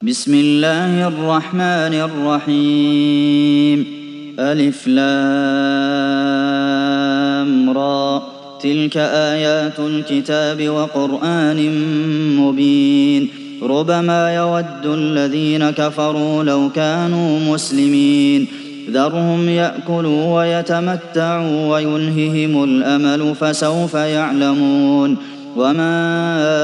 بسم الله الرحمن الرحيم ألف لام را تلك آيات الكتاب وقرآن مبين ربما يود الذين كفروا لو كانوا مسلمين ذرهم يأكلوا ويتمتعوا ويلههم الأمل فسوف يعلمون وما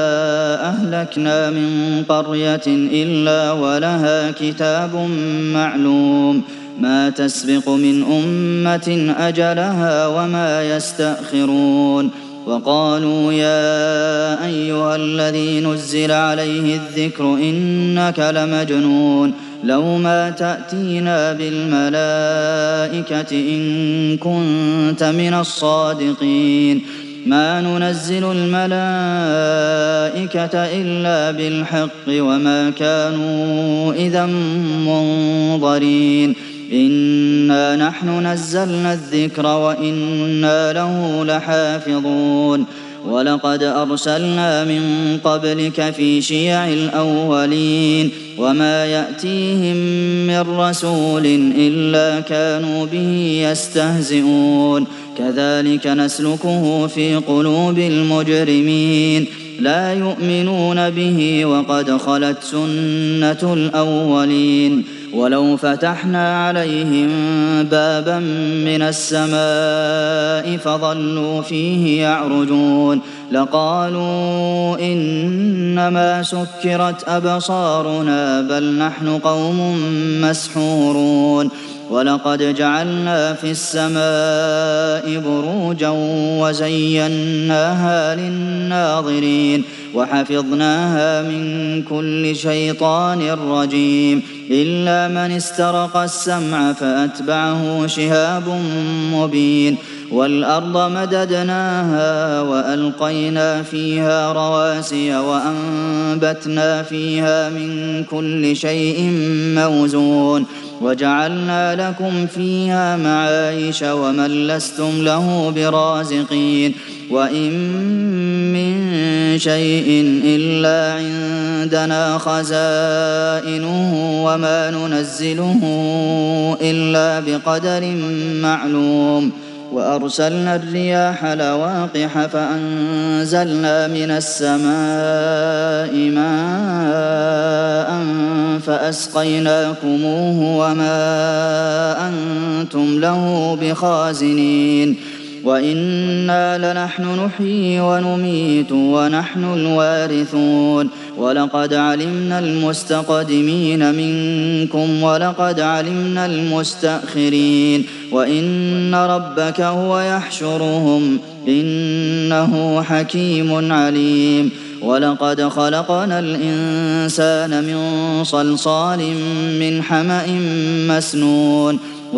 أهلكنا من قرية إلا ولها كتاب معلوم ما تسبق من أمة أجلها وما يستأخرون وقالوا يا أيها الذي نزل عليه الذكر إنك لمجنون لو ما تأتينا بالملائكة إن كنت من الصادقين ما ننزل الملائكة إلا بالحق وما كانوا إذا منظرين إنا نحن نزلنا الذكر وإنا له لحافظون ولقد أرسلنا من قبلك في شيع الأولين وما يأتيهم من رسول إلا كانوا به يستهزئون كذلك نسلكه في قلوب المجرمين لا يؤمنون به وقد خلت سنة الأولين ولو فتحنا عليهم بابا من السماء فظلوا فيه يعرجون لقالوا إنما سكرت أبصارنا بل نحن قوم مسحورون ولقد جعلنا في السماء بروجا وزيناها للناظرين وحفظناها من كل شيطان رجيم إلا من استرق السمع فأتبعه شهاب مبين والأرض مددناها وألقينا فيها رواسي وأنبتنا فيها من كل شيء موزون وجعلنا لكم فيها معايش ومن لستم له برازقين وإن من شيء إلا عندنا خزائنه وما ننزله إلا بقدر معلوم وأرسلنا الرياح لواقح فأنزلنا من السماء ماء فأسقيناكموه وما أنتم له بخازنين وإنا لنحن نحيي ونميت ونحن الوارثون ولقد علمنا المستقدمين منكم ولقد علمنا المستأخرين وإن ربك هو يحشرهم إنه حكيم عليم ولقد خلقنا الإنسان من صلصال من حمأ مسنون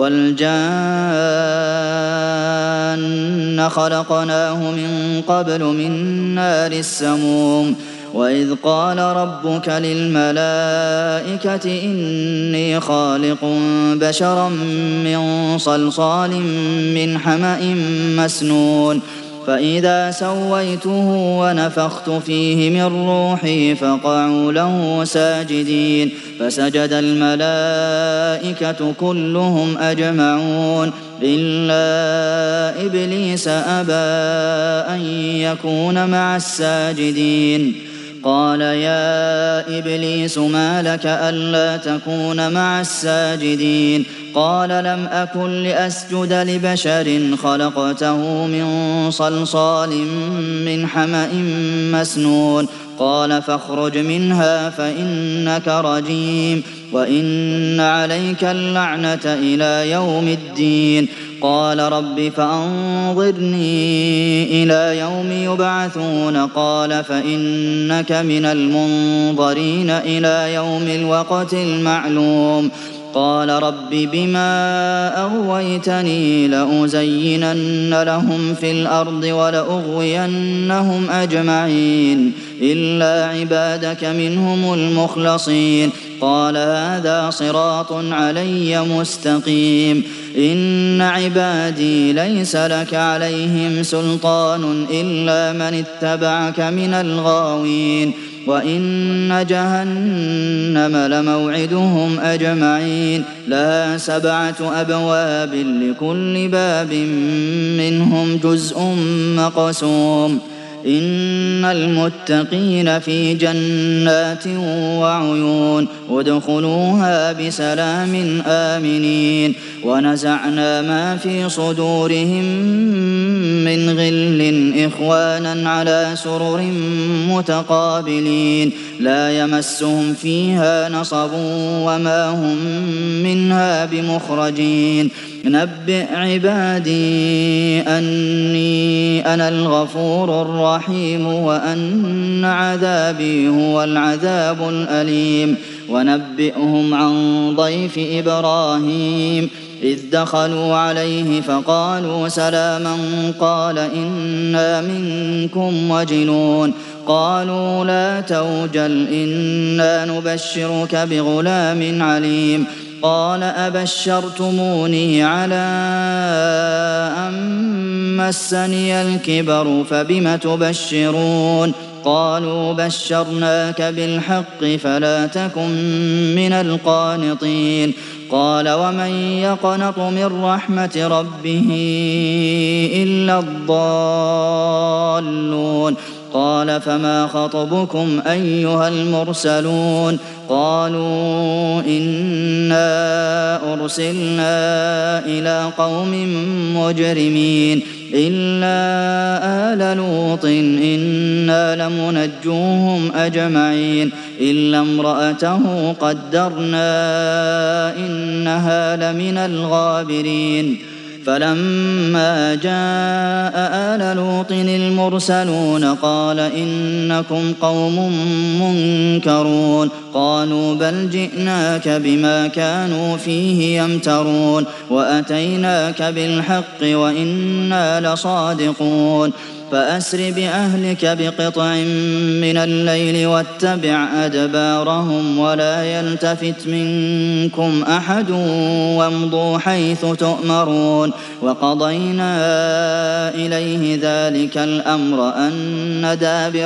والجان خلقناه من قبل من نار السموم وإذ قال ربك للملائكة إني خالق بشرا من صلصال من حمأ مسنون فإذا سويته ونفخت فيه من روحي فقعوا له ساجدين فسجد الملائكة كلهم أجمعون إلا إبليس أبى أن يكون مع الساجدين قال يا إبليس ما لك ألا تكون مع الساجدين قال لم أكن لأسجد لبشر خلقته من صلصال من حمأ مسنون قال فاخرج منها فإنك رجيم وإن عليك اللعنة إلى يوم الدين قال رب فأنظرني إلى يوم يبعثون قال فإنك من المنظرين إلى يوم الوقت المعلوم قال رب بما أغويتني لأزينن لهم في الأرض ولأغوينهم أجمعين إلا عبادك منهم المخلصين قال هذا صراط علي مستقيم إن عبادي ليس لك عليهم سلطان إلا من اتبعك من الغاوين وإن جهنم لموعدهم أجمعين لها 7 أبواب لكل باب منهم جزء مقسوم إن المتقين في جنات وعيون ادخلوها بسلام آمنين ونزعنا ما في صدورهم من غل إخوانا على سرر متقابلين لا يمسهم فيها نصب وما هم منها بمخرجين نبئ عبادي أني أنا الغفور الرحيم وأن عذابي هو العذاب الأليم ونبئهم عن ضيف إبراهيم إذ دخلوا عليه فقالوا سلاما قال إنا منكم وجلون قالوا لا توجل إنا نبشرك بغلام عليم قال أبشرتموني على أن مسني الكبر فبم تبشرون قالوا بشرناك بالحق فلا تكن من القانطين قال ومن يقنط من رحمة ربه إلا الضالون قال فما خطبكم أيها المرسلون قالوا إنا أرسلنا إلى قوم مجرمين إلا آل لوط إنا لمنجوهم أجمعين إلا امرأته قدرنا إنها لمن الغابرين فلما جاء آل لوط المرسلون قال إنكم قوم منكرون قالوا بل جئناك بما كانوا فيه يمترون وأتيناك بالحق وإنا لصادقون فأسر بأهلك بقطع من الليل واتبع أدبارهم ولا يلتفت منكم أحد وامضوا حيث تؤمرون وقضينا إليه ذلك الأمر أن دابر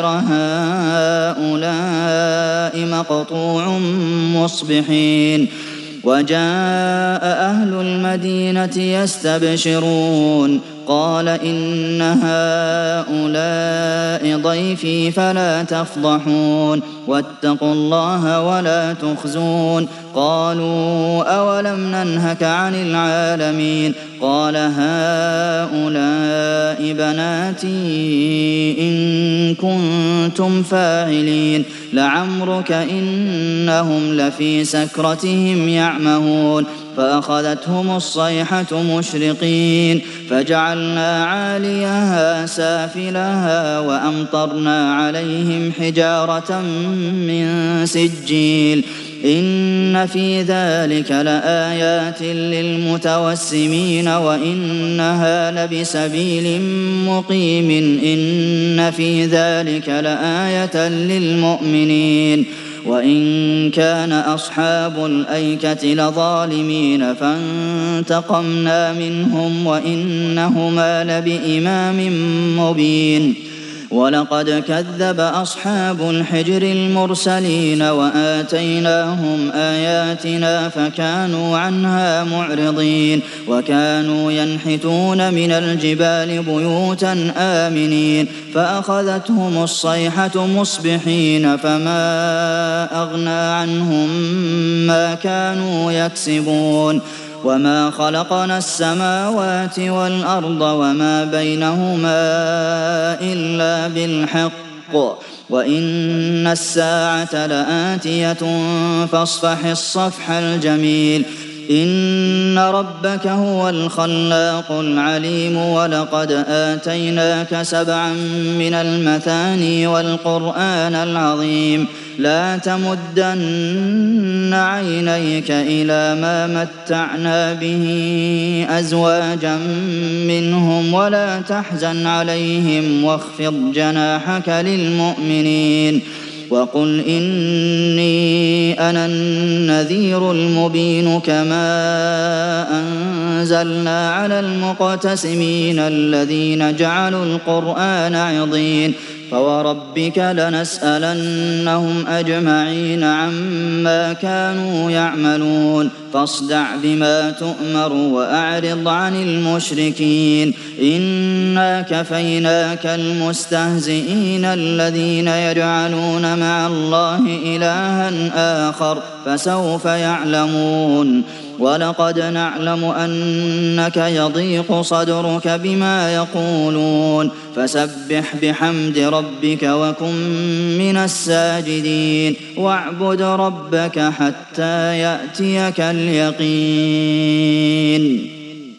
هؤلاء مقطوع مصبحين وجاء أهل المدينة يستبشرون قال إن هؤلاء ضيفي فلا تفضحون واتقوا الله ولا تخزون قالوا أولم ننهك عن العالمين قال هؤلاء بناتي إن كنتم فاعلين لعمرك إنهم لفي سكرتهم يعمهون فأخذتهم الصيحة مشرقين فجعلنا عاليها سافلها وأمطرنا عليهم حجارة من سجيل إن في ذلك لآيات للمتوسمين وإنها لبسبيل مقيم إن في ذلك لآية للمؤمنين وإن كان أصحاب الأيكة لظالمين فانتقمنا منهم وإنهما لبإمام مبين ولقد كذب أصحاب الحجر المرسلين وآتيناهم آياتنا فكانوا عنها معرضين وكانوا ينحتون من الجبال بيوتا آمنين فأخذتهم الصيحة مصبحين فما أغنى عنهم ما كانوا يكسبون وما خلقنا السماوات والأرض وما بينهما إلا بالحق وإن الساعة لآتية فاصفح الصفح الجميل إن ربك هو الخلاق العليم ولقد آتيناك 7 من المثاني والقرآن العظيم لا تمدن عينيك إلى ما متعنا به أزواجا منهم ولا تحزن عليهم واخفض جناحك للمؤمنين وقل إني أنا النذير المبين كما أنزلنا على المقتسمين الذين جعلوا القرآن عضين فوربك لنسألنهم أجمعين عما كانوا يعملون فاصدع بما تؤمر وأعرض عن المشركين إنا كفيناك المستهزئين الذين يجعلون مع الله إلها آخر فسوف يعلمون ولقد نعلم أنك يضيق صدرك بما يقولون فسبح بحمد ربك وكن من الساجدين واعبد ربك حتى يأتيك اليقين